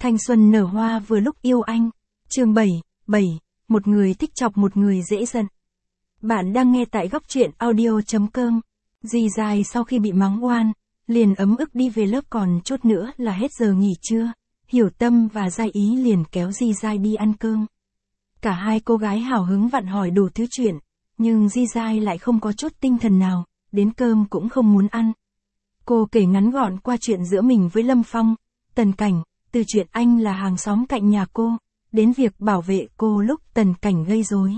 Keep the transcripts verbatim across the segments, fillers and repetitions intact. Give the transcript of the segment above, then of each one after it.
Thanh xuân nở hoa vừa lúc yêu anh. Chương bảy, bảy, một người thích chọc một người dễ giận. Bạn đang nghe tại góc truyện audio chấm com. Dì dài sau khi bị mắng oan, liền ấm ức đi về lớp, còn chút nữa là hết giờ nghỉ trưa. Hiểu Tâm và Giai Ý liền kéo Di Giai đi ăn cơm. Cả hai cô gái hào hứng vặn hỏi đủ thứ chuyện, nhưng Di Giai lại không có chút tinh thần nào, đến cơm cũng không muốn ăn. Cô kể ngắn gọn qua chuyện giữa mình với Lâm Phong, Tần Cảnh, từ chuyện anh là hàng xóm cạnh nhà cô, đến việc bảo vệ cô lúc Tần Cảnh gây rối.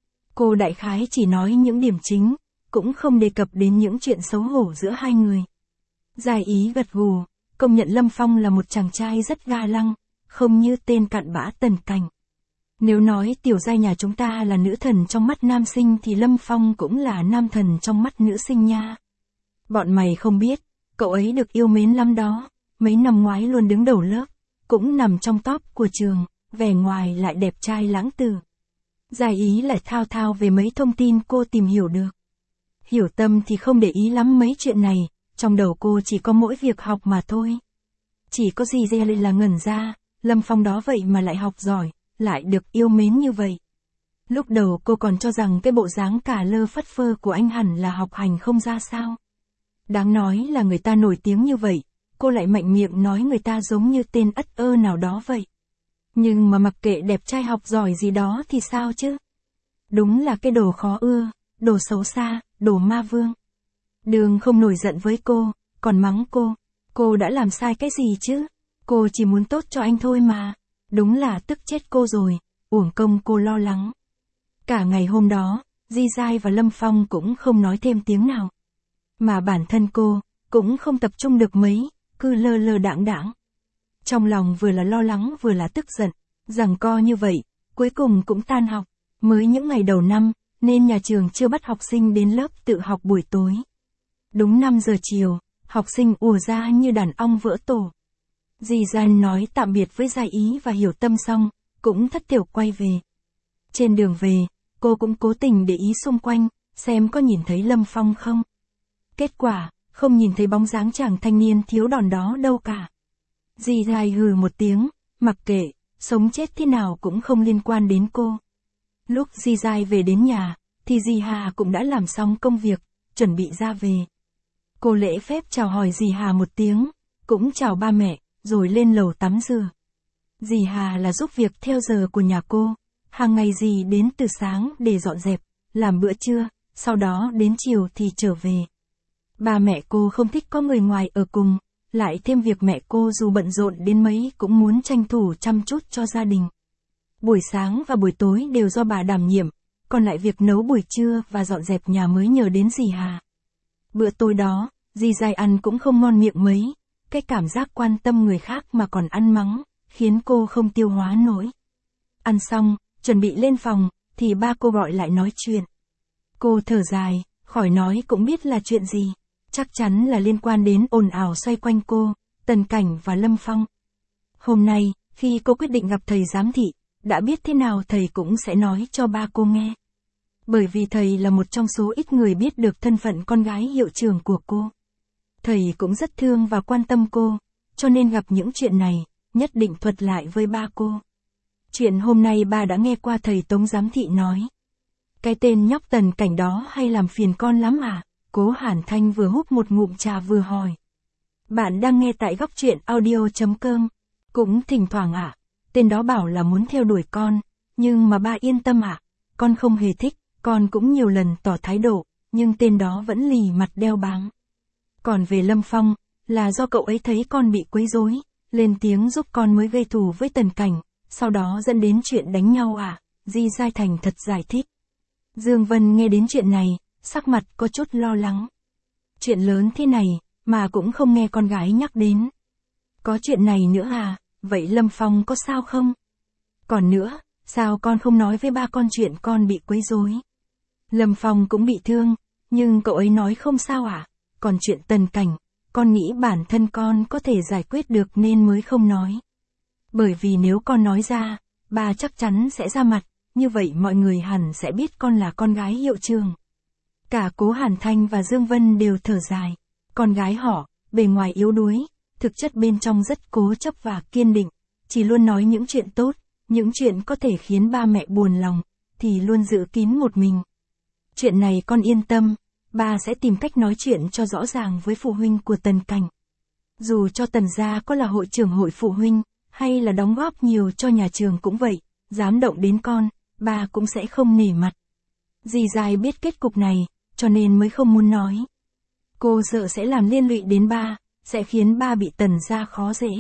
Cô đại khái chỉ nói những điểm chính, cũng không đề cập đến những chuyện xấu hổ giữa hai người. Giai Ý gật gù, công nhận Lâm Phong là một chàng trai rất ga lăng, không như tên cặn bã Tần Cảnh. Nếu nói tiểu Giai nhà chúng ta là nữ thần trong mắt nam sinh thì Lâm Phong cũng là nam thần trong mắt nữ sinh nha. Bọn mày không biết, cậu ấy được yêu mến lắm đó, mấy năm ngoái luôn đứng đầu lớp, cũng nằm trong top của trường, vẻ ngoài lại đẹp trai lãng tử. Giai Ý lại thao thao về mấy thông tin cô tìm hiểu được. Hiểu Tâm thì không để ý lắm mấy chuyện này, trong đầu cô chỉ có mỗi việc học mà thôi. Chỉ có Di Giai là ngẩn ra, Lâm Phong đó vậy mà lại học giỏi, lại được yêu mến như vậy. Lúc đầu cô còn cho rằng cái bộ dáng cả lơ phất phơ của anh hẳn là học hành không ra sao. Đáng nói là người ta nổi tiếng như vậy, cô lại mạnh miệng nói người ta giống như tên ất ơ nào đó vậy. Nhưng mà mặc kệ đẹp trai học giỏi gì đó thì sao chứ? Đúng là cái đồ khó ưa, đồ xấu xa, đồ ma vương. Đường không nổi giận với cô, còn mắng cô. Cô đã làm sai cái gì chứ? Cô chỉ muốn tốt cho anh thôi mà. Đúng là tức chết cô rồi, uổng công cô lo lắng. Cả ngày hôm đó, Di Giai và Lâm Phong cũng không nói thêm tiếng nào. Mà bản thân cô, cũng không tập trung được mấy, cứ lơ lơ đãng đãng. Trong lòng vừa là lo lắng vừa là tức giận, giằng co như vậy, cuối cùng cũng tan học. Mới những ngày đầu năm, nên nhà trường chưa bắt học sinh đến lớp tự học buổi tối. Đúng năm giờ chiều, học sinh ùa ra như đàn ong vỡ tổ. Di Giai nói tạm biệt với Giai Ý và Hiểu Tâm xong, cũng thất thểu quay về. Trên đường về, cô cũng cố tình để ý xung quanh, xem có nhìn thấy Lâm Phong không. Kết quả, không nhìn thấy bóng dáng chàng thanh niên thiếu đòn đó đâu cả. Di Giai hừ một tiếng, mặc kệ, sống chết thế nào cũng không liên quan đến cô. Lúc Di Giai về đến nhà, thì Di Hà cũng đã làm xong công việc, chuẩn bị ra về. Cô lễ phép chào hỏi Di Hà một tiếng, cũng chào ba mẹ, rồi lên lầu tắm rửa. Di Hà là giúp việc theo giờ của nhà cô, hàng ngày dì đến từ sáng để dọn dẹp, làm bữa trưa, sau đó đến chiều thì trở về. Ba mẹ cô không thích có người ngoài ở cùng, lại thêm việc mẹ cô dù bận rộn đến mấy cũng muốn tranh thủ chăm chút cho gia đình. Buổi sáng và buổi tối đều do bà đảm nhiệm, còn lại việc nấu buổi trưa và dọn dẹp nhà mới nhờ đến dì Hà. Bữa tối đó, Di Giai ăn cũng không ngon miệng mấy, cái cảm giác quan tâm người khác mà còn ăn mắng, khiến cô không tiêu hóa nổi. Ăn xong, chuẩn bị lên phòng, thì ba cô gọi lại nói chuyện. Cô thở dài, khỏi nói cũng biết là chuyện gì. Chắc chắn là liên quan đến ồn ào xoay quanh cô, Tần Cảnh và Lâm Phong. Hôm nay, khi cô quyết định gặp thầy giám thị, đã biết thế nào thầy cũng sẽ nói cho ba cô nghe. Bởi vì thầy là một trong số ít người biết được thân phận con gái hiệu trưởng của cô. Thầy cũng rất thương và quan tâm cô, cho nên gặp những chuyện này, nhất định thuật lại với ba cô. Chuyện hôm nay ba đã nghe qua thầy Tống giám thị nói. Cái tên nhóc Tần Cảnh đó hay làm phiền con lắm à? Cố Hàn Thanh vừa húp một ngụm trà vừa hỏi. Bạn đang nghe tại góc truyện audio chấm com. Cũng thỉnh thoảng ạ, à, tên đó bảo là muốn theo đuổi con, nhưng mà ba yên tâm ạ, à, con không hề thích, con cũng nhiều lần tỏ thái độ, nhưng tên đó vẫn lì mặt đeo bám. Còn về Lâm Phong, là do cậu ấy thấy con bị quấy rối, lên tiếng giúp con mới gây thù với Tần Cảnh, sau đó dẫn đến chuyện đánh nhau à, Di Giai thành thật giải thích. Dương Vân nghe đến chuyện này, sắc mặt có chút lo lắng. Chuyện lớn thế này, mà cũng không nghe con gái nhắc đến. Có chuyện này nữa à, vậy Lâm Phong có sao không? Còn nữa, sao con không nói với ba con chuyện con bị quấy rối? Lâm Phong cũng bị thương, nhưng cậu ấy nói không sao à? Còn chuyện Tần Cảnh, con nghĩ bản thân con có thể giải quyết được nên mới không nói. Bởi vì nếu con nói ra, ba chắc chắn sẽ ra mặt, như vậy mọi người hẳn sẽ biết con là con gái hiệu trưởng. Cả Cố Hàn Thanh và Dương Vân đều thở dài. Con gái họ, bề ngoài yếu đuối, thực chất bên trong rất cố chấp và kiên định, chỉ luôn nói những chuyện tốt, những chuyện có thể khiến ba mẹ buồn lòng, thì luôn giữ kín một mình. Chuyện này con yên tâm, ba sẽ tìm cách nói chuyện cho rõ ràng với phụ huynh của Tần Cảnh. Dù cho Tần gia có là hội trưởng hội phụ huynh, hay là đóng góp nhiều cho nhà trường cũng vậy, dám động đến con, ba cũng sẽ không nể mặt. Dì dai biết kết cục này, cho nên mới không muốn nói. Cô sợ sẽ làm liên lụy đến ba, sẽ khiến ba bị Tần gia khó dễ.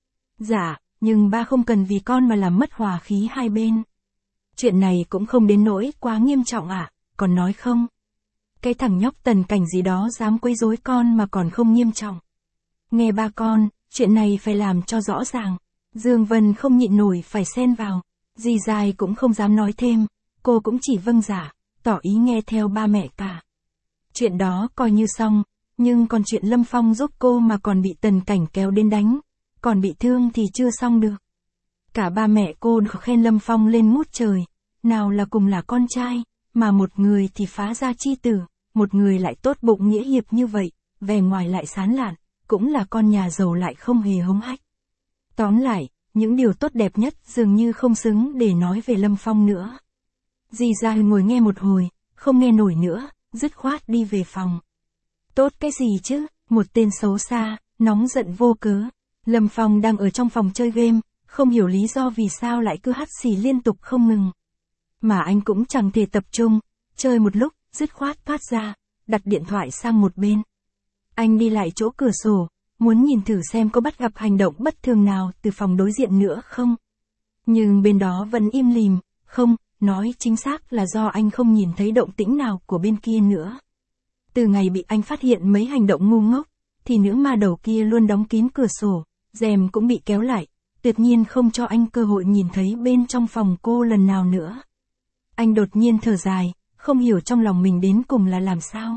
Dạ, nhưng ba không cần vì con mà làm mất hòa khí hai bên. Chuyện này cũng không đến nỗi quá nghiêm trọng ạ, à, còn nói không? Cái thằng nhóc Tần Cảnh gì đó dám quấy rối con mà còn không nghiêm trọng. Nghe ba con, chuyện này phải làm cho rõ ràng. Dương Vân không nhịn nổi phải xen vào. Dì dai cũng không dám nói thêm, cô cũng chỉ vâng dạ, tỏ ý nghe theo ba mẹ cả. Chuyện đó coi như xong, nhưng còn chuyện Lâm Phong giúp cô mà còn bị Tần Cảnh kéo đến đánh, còn bị thương thì chưa xong được. Cả ba mẹ cô khen Lâm Phong lên ngút trời, nào là cùng là con trai, mà một người thì phá gia chi tử, một người lại tốt bụng nghĩa hiệp như vậy, vẻ ngoài lại sán lạn, cũng là con nhà giàu lại không hề hống hách. Tóm lại, những điều tốt đẹp nhất dường như không xứng để nói về Lâm Phong nữa. Dì dai ngồi nghe một hồi, không nghe nổi nữa, dứt khoát đi về phòng. Tốt cái gì chứ, một tên xấu xa, nóng giận vô cớ. Lâm Phong đang ở trong phòng chơi game, không hiểu lý do vì sao lại cứ hắt xì liên tục không ngừng. Mà anh cũng chẳng thể tập trung, chơi một lúc, dứt khoát thoát ra, đặt điện thoại sang một bên. Anh đi lại chỗ cửa sổ, muốn nhìn thử xem có bắt gặp hành động bất thường nào từ phòng đối diện nữa không. Nhưng bên đó vẫn im lìm, không, nói chính xác là do anh không nhìn thấy động tĩnh nào của bên kia nữa. Từ ngày bị anh phát hiện mấy hành động ngu ngốc, thì nữ ma đầu kia luôn đóng kín cửa sổ, rèm cũng bị kéo lại, tuyệt nhiên không cho anh cơ hội nhìn thấy bên trong phòng cô lần nào nữa. Anh đột nhiên thở dài, không hiểu trong lòng mình đến cùng là làm sao.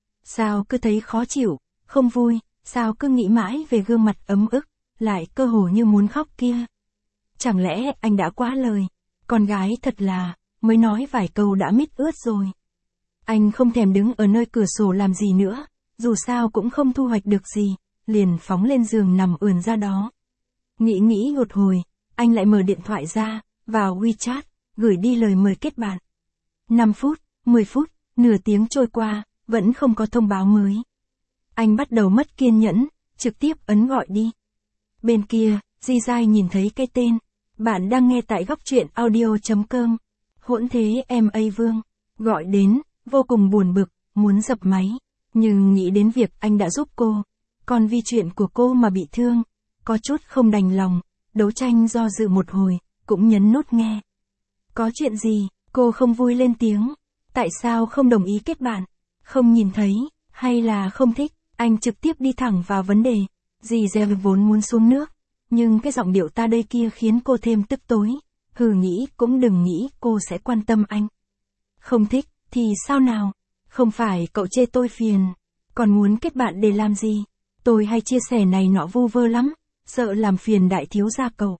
Sao cứ thấy khó chịu, không vui, sao cứ nghĩ mãi về gương mặt ấm ức, lại cơ hồ như muốn khóc kia. Chẳng lẽ anh đã quá lời, con gái thật là, mới nói vài câu đã mít ướt rồi. Anh không thèm đứng ở nơi cửa sổ làm gì nữa, dù sao cũng không thu hoạch được gì, liền phóng lên giường nằm ườn ra đó. Nghĩ nghĩ một hồi, anh lại mở điện thoại ra, vào WeChat, gửi đi lời mời kết bạn. năm phút, mười phút, nửa tiếng trôi qua, vẫn không có thông báo mới. Anh bắt đầu mất kiên nhẫn, trực tiếp ấn gọi đi. Bên kia, Di Giai nhìn thấy cái tên. Bạn đang nghe tại góc truyện audio chấm com. Hỗn thế em A Vương. Gọi đến, vô cùng buồn bực, muốn dập máy. Nhưng nghĩ đến việc anh đã giúp cô. Còn vì chuyện của cô mà bị thương. Có chút không đành lòng, đấu tranh do dự một hồi, cũng nhấn nút nghe. Có chuyện gì, cô không vui lên tiếng. Tại sao không đồng ý kết bạn? Không nhìn thấy, hay là không thích? Anh trực tiếp đi thẳng vào vấn đề. Dì Dè vốn muốn xuống nước, nhưng cái giọng điệu ta đây kia khiến cô thêm tức tối. Hừ, nghĩ cũng đừng nghĩ cô sẽ quan tâm anh. Không thích, thì sao nào? Không phải cậu chê tôi phiền, còn muốn kết bạn để làm gì? Tôi hay chia sẻ này nọ vu vơ lắm, sợ làm phiền đại thiếu gia cậu.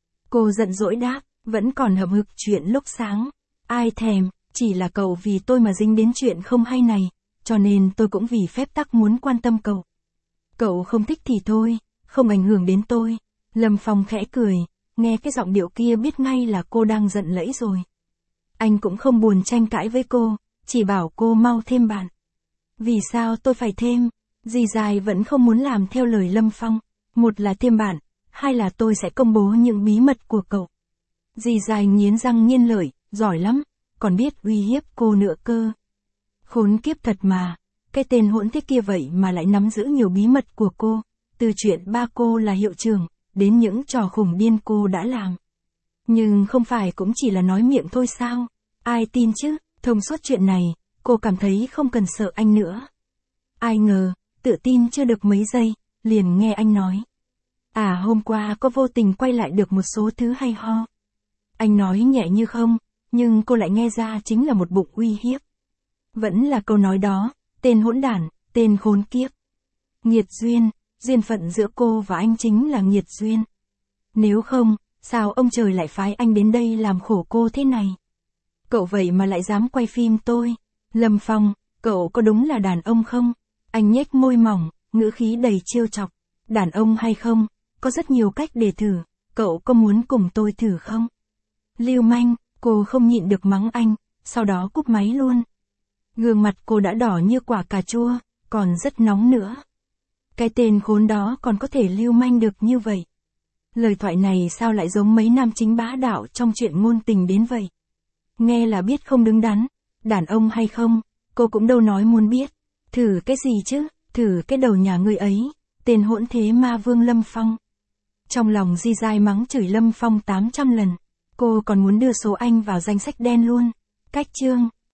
Cô giận dỗi đáp, vẫn còn hậm hực chuyện lúc sáng. Ai thèm, chỉ là cậu vì tôi mà dính đến chuyện không hay này, cho nên tôi cũng vì phép tắc muốn quan tâm cậu. Cậu không thích thì thôi, không ảnh hưởng đến tôi. Lâm Phong khẽ cười, nghe cái giọng điệu kia biết ngay là cô đang giận lẫy rồi. Anh cũng không buồn tranh cãi với cô, chỉ bảo cô mau thêm bạn. Vì sao tôi phải thêm? Dì Dài vẫn không muốn làm theo lời Lâm Phong. Một là thêm bạn, hai là tôi sẽ công bố những bí mật của cậu. Dì Dài nghiến răng nghiến lợi, giỏi lắm, còn biết uy hiếp cô nữa cơ. Khốn kiếp thật mà, cái tên hỗn thế kia vậy mà lại nắm giữ nhiều bí mật của cô, từ chuyện ba cô là hiệu trưởng, đến những trò khủng điên cô đã làm. Nhưng không phải cũng chỉ là nói miệng thôi sao? Ai tin chứ? Thông suốt chuyện này, cô cảm thấy không cần sợ anh nữa. Ai ngờ, tự tin chưa được mấy giây, liền nghe anh nói. À, hôm qua có vô tình quay lại được một số thứ hay ho. Anh nói nhẹ như không, nhưng cô lại nghe ra chính là một bụng uy hiếp. Vẫn là câu nói đó, tên hỗn đản, tên khốn kiếp. Nghiệt duyên, duyên phận giữa cô và anh chính là nghiệt duyên. Nếu không, sao ông trời lại phái anh đến đây làm khổ cô thế này? Cậu vậy mà lại dám quay phim tôi. Lâm Phong, cậu có đúng là đàn ông không? Anh nhếch môi mỏng, ngữ khí đầy trêu chọc. Đàn ông hay không, có rất nhiều cách để thử, cậu có muốn cùng tôi thử không? Lưu manh, cô không nhịn được mắng anh, sau đó cúp máy luôn. Gương mặt cô đã đỏ như quả cà chua, còn rất nóng nữa. Cái tên khốn đó còn có thể lưu manh được như vậy. Lời thoại này sao lại giống mấy nam chính bá đạo trong chuyện ngôn tình đến vậy? Nghe là biết không đứng đắn, đàn ông hay không, cô cũng đâu nói muốn biết. Thử cái gì chứ, thử cái đầu nhà ngươi ấy, tên hỗn thế ma vương Lâm Phong. Trong lòng Di Dai mắng chửi Lâm Phong tám trăm lần, cô còn muốn đưa số anh vào danh sách đen luôn. Cách chương